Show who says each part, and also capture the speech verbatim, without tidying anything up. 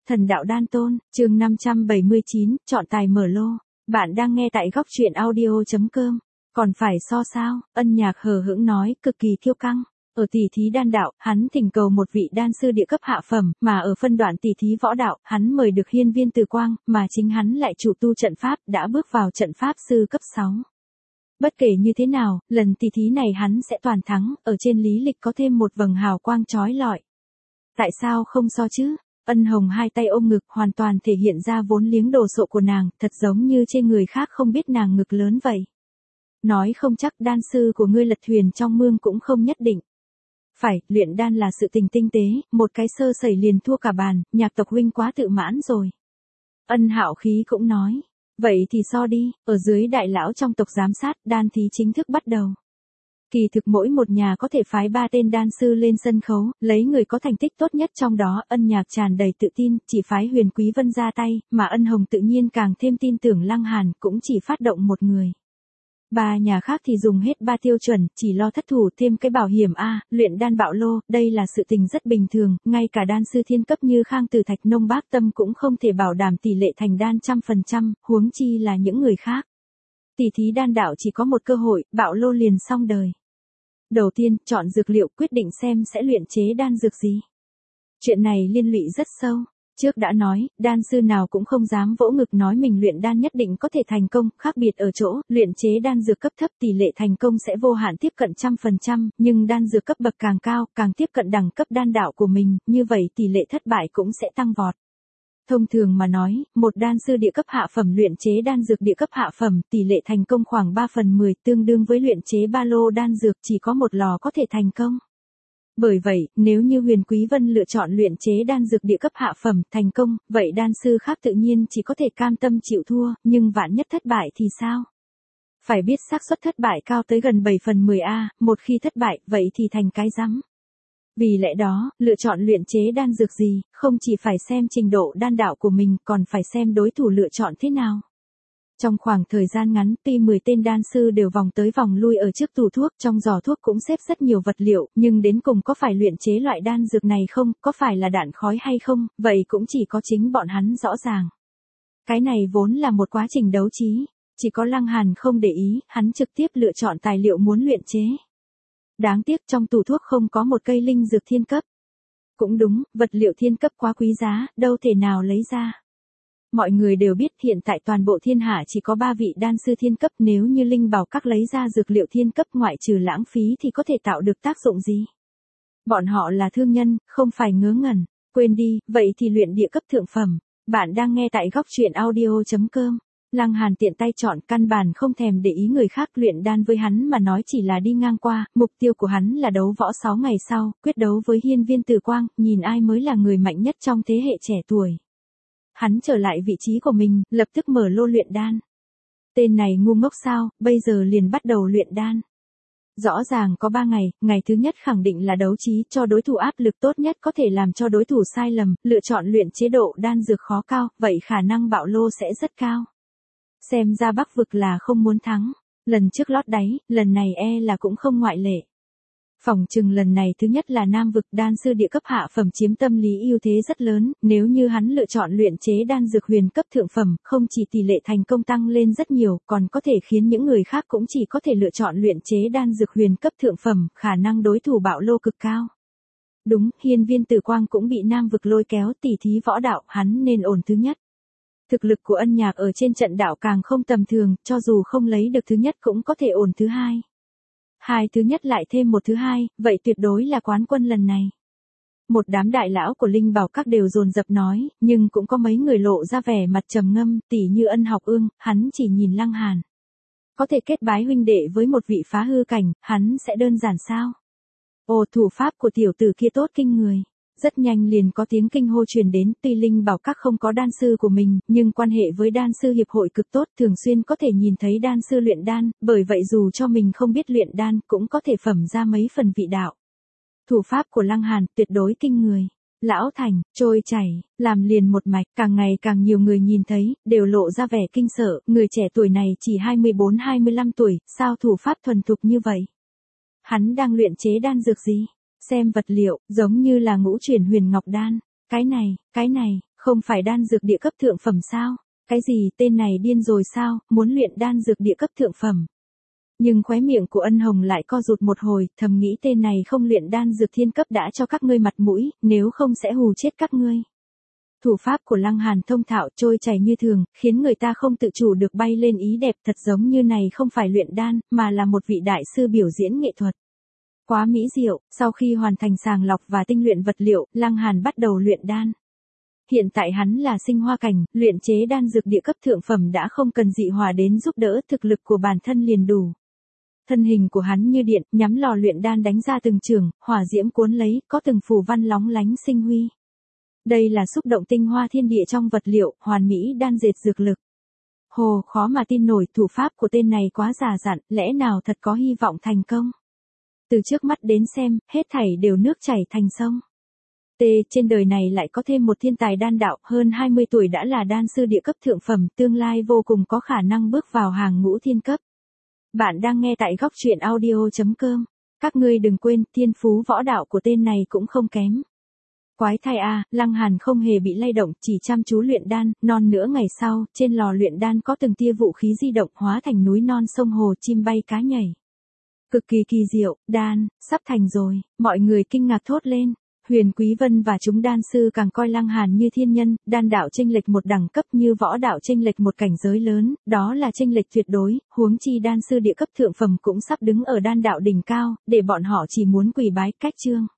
Speaker 1: Thần đạo đan tôn, chương năm trăm bảy mươi chín, chọn tài mở lô. Bạn đang nghe tại góc truyện audio chấm com. Còn phải so sao? Ân Nhạc hờ hững nói, cực kỳ kiêu căng. Ở tỷ thí đan đạo, hắn thỉnh cầu một vị đan sư địa cấp hạ phẩm, mà ở phân đoạn tỷ thí võ đạo, hắn mời được Hiên Viên Từ Quang, mà chính hắn lại chủ tu trận pháp, đã bước vào trận pháp sư cấp sáu. Bất kể như thế nào, lần tỷ thí này hắn sẽ toàn thắng, ở trên lý lịch có thêm một vầng hào quang chói lọi. Tại sao không so chứ? Ân Hồng hai tay ôm ngực, hoàn toàn thể hiện ra vốn liếng đồ sộ của nàng, thật giống như trên người khác không biết nàng ngực lớn vậy. Nói không chắc đan sư của ngươi lật thuyền trong mương cũng không nhất định. Phải, luyện đan là sự tình tinh tế, một cái sơ sẩy liền thua cả bàn, Nhạc tộc huynh quá tự mãn rồi. Ân Hạo Khí cũng nói, vậy thì so đi, ở dưới đại lão trong tộc giám sát, đan thí chính thức bắt đầu. Kỳ thực mỗi một nhà có thể phái ba tên đan sư lên sân khấu, lấy người có thành tích tốt nhất trong đó. Ân Nhạc tràn đầy tự tin, chỉ phái Huyền Quý Vân ra tay, mà Ân Hồng tự nhiên càng thêm tin tưởng Lăng Hàn, cũng chỉ phát động một người. Ba nhà khác thì dùng hết ba tiêu chuẩn, chỉ lo thất thủ thêm cái bảo hiểm a, luyện đan bạo lô, đây là sự tình rất bình thường, ngay cả đan sư thiên cấp như Khang Tử Thạch Nông Bác Tâm cũng không thể bảo đảm tỷ lệ thành đan trăm phần trăm, huống chi là những người khác. Tỷ thí đan đạo chỉ có một cơ hội, bạo lô liền xong đời. Đầu tiên, chọn dược liệu, quyết định xem sẽ luyện chế đan dược gì. Chuyện này liên lụy rất sâu. Trước đã nói, đan sư nào cũng không dám vỗ ngực nói mình luyện đan nhất định có thể thành công, khác biệt ở chỗ, luyện chế đan dược cấp thấp tỷ lệ thành công sẽ vô hạn tiếp cận trăm phần trăm, nhưng đan dược cấp bậc càng cao, càng tiếp cận đẳng cấp đan đạo của mình, như vậy tỷ lệ thất bại cũng sẽ tăng vọt. Thông thường mà nói, một đan sư địa cấp hạ phẩm luyện chế đan dược địa cấp hạ phẩm, tỷ lệ thành công khoảng ba phần mười, tương đương với luyện chế ba lô đan dược chỉ có một lò có thể thành công. Bởi vậy, nếu như Huyền Quý Vân lựa chọn luyện chế đan dược địa cấp hạ phẩm thành công, vậy đan sư khác tự nhiên chỉ có thể cam tâm chịu thua, nhưng vạn nhất thất bại thì sao? Phải biết xác suất thất bại cao tới gần bảy phần mười a, một khi thất bại, vậy thì thành cái rắm. Vì lẽ đó, lựa chọn luyện chế đan dược gì, không chỉ phải xem trình độ đan đạo của mình, còn phải xem đối thủ lựa chọn thế nào. Trong khoảng thời gian ngắn, tuy mười tên đan sư đều vòng tới vòng lui ở trước tủ thuốc, trong giỏ thuốc cũng xếp rất nhiều vật liệu, nhưng đến cùng có phải luyện chế loại đan dược này không, có phải là đạn khói hay không, vậy cũng chỉ có chính bọn hắn rõ ràng. Cái này vốn là một quá trình đấu trí, chỉ có Lăng Hàn không để ý, hắn trực tiếp lựa chọn tài liệu muốn luyện chế. Đáng tiếc trong tủ thuốc không có một cây linh dược thiên cấp. Cũng đúng, vật liệu thiên cấp quá quý giá, đâu thể nào lấy ra. Mọi người đều biết hiện tại toàn bộ thiên hạ chỉ có ba vị đan sư thiên cấp, nếu như Linh Bảo Các lấy ra dược liệu thiên cấp ngoại trừ lãng phí thì có thể tạo được tác dụng gì? Bọn họ là thương nhân, không phải ngớ ngẩn, quên đi, vậy thì luyện địa cấp thượng phẩm. Bạn đang nghe tại góc truyện audio chấm com. Lăng Hàn tiện tay chọn, căn bản không thèm để ý người khác, luyện đan với hắn mà nói chỉ là đi ngang qua, mục tiêu của hắn là đấu võ sáu ngày sau, quyết đấu với Hiên Viên Từ Quang, nhìn ai mới là người mạnh nhất trong thế hệ trẻ tuổi. Hắn trở lại vị trí của mình, lập tức mở lô luyện đan. Tên này ngu ngốc sao, bây giờ liền bắt đầu luyện đan. Rõ ràng có ba ngày, ngày thứ nhất khẳng định là đấu trí, cho đối thủ áp lực tốt nhất có thể làm cho đối thủ sai lầm, lựa chọn luyện chế độ đan dược khó cao, vậy khả năng bạo lô sẽ rất cao. Xem ra Bắc vực là không muốn thắng, lần trước lót đáy, lần này e là cũng không ngoại lệ. Phỏng chừng lần này thứ nhất là Nam vực, đan sư địa cấp hạ phẩm chiếm tâm lý ưu thế rất lớn, nếu như hắn lựa chọn luyện chế đan dược huyền cấp thượng phẩm, không chỉ tỷ lệ thành công tăng lên rất nhiều, còn có thể khiến những người khác cũng chỉ có thể lựa chọn luyện chế đan dược huyền cấp thượng phẩm, khả năng đối thủ bạo lô cực cao. Đúng, Hiên Viên Từ Quang cũng bị Nam vực lôi kéo, tỷ thí võ đạo, hắn nên ổn thứ nhất. Thực lực của Ân Nhạc ở trên trận đạo càng không tầm thường, cho dù không lấy được thứ nhất cũng có thể ổn thứ hai. Hai thứ nhất lại thêm một thứ hai, vậy tuyệt đối là quán quân lần này. Một đám đại lão của Linh Bảo Các đều dồn dập nói, nhưng cũng có mấy người lộ ra vẻ mặt trầm ngâm, tỉ như Ân Học Ương, hắn chỉ nhìn Lăng Hàn. Có thể kết bái huynh đệ với một vị phá hư cảnh, hắn sẽ đơn giản sao? Ồ, thủ pháp của tiểu tử kia tốt kinh người. Rất nhanh liền có tiếng kinh hô truyền đến, tuy Linh Bảo Các không có đan sư của mình, nhưng quan hệ với đan sư hiệp hội cực tốt, thường xuyên có thể nhìn thấy đan sư luyện đan, bởi vậy dù cho mình không biết luyện đan, cũng có thể phẩm ra mấy phần vị đạo. Thủ pháp của Lăng Hàn tuyệt đối kinh người. Lão thành, trôi chảy, làm liền một mạch, càng ngày càng nhiều người nhìn thấy, đều lộ ra vẻ kinh sợ, người trẻ tuổi này chỉ hai mươi bốn hai mươi lăm tuổi, sao thủ pháp thuần thục như vậy? Hắn đang luyện chế đan dược gì? Xem vật liệu, giống như là ngũ chuyển huyền ngọc đan. Cái này, cái này, Không phải đan dược địa cấp thượng phẩm sao? Cái gì, tên này điên rồi sao, muốn luyện đan dược địa cấp thượng phẩm. Nhưng khóe miệng của Ân Hồng lại co rụt một hồi, thầm nghĩ tên này không luyện đan dược thiên cấp đã cho các ngươi mặt mũi, nếu không sẽ hù chết các ngươi. Thủ pháp của Lăng Hàn thông thạo trôi chảy như thường, khiến người ta không tự chủ được bay lên ý đẹp, thật giống như này không phải luyện đan, mà là một vị đại sư biểu diễn nghệ thuật. Quá mỹ diệu, sau khi hoàn thành sàng lọc và tinh luyện vật liệu, Lăng Hàn bắt đầu luyện đan. Hiện tại hắn là sinh hoa cảnh, luyện chế đan dược địa cấp thượng phẩm đã không cần dị hỏa đến giúp đỡ, thực lực của bản thân liền đủ. Thân hình của hắn như điện, nhắm lò luyện đan đánh ra từng trường, hỏa diễm cuốn lấy, có từng phù văn lóng lánh sinh huy. Đây là xúc động tinh hoa thiên địa trong vật liệu, hoàn mỹ đan dệt dược lực. Hồ, khó mà tin nổi, thủ pháp của tên này quá già dặn, lẽ nào thật có hy vọng thành công. Từ trước mắt đến xem, hết thảy đều nước chảy thành sông. T, trên đời này lại có thêm một thiên tài đan đạo, hơn hai mươi tuổi đã là đan sư địa cấp thượng phẩm, tương lai vô cùng có khả năng bước vào hàng ngũ thiên cấp. Bạn đang nghe tại góc truyện audio chấm com. Các ngươi đừng quên, thiên phú võ đạo của tên này cũng không kém. Quái thai a, Lăng Hàn không hề bị lay động, chỉ chăm chú luyện đan, non nữa ngày sau, trên lò luyện đan có từng tia vũ khí di động hóa thành núi non sông hồ, chim bay cá nhảy. Cực kỳ kỳ diệu, đan, sắp thành rồi, mọi người kinh ngạc thốt lên. Huyền Quý Vân và chúng đan sư càng coi Lăng Hàn như thiên nhân, đan đạo chênh lệch một đẳng cấp như võ đạo chênh lệch một cảnh giới lớn, đó là chênh lệch tuyệt đối, huống chi đan sư địa cấp thượng phẩm cũng sắp đứng ở đan đạo đỉnh cao, để bọn họ chỉ muốn quỳ bái cách chương.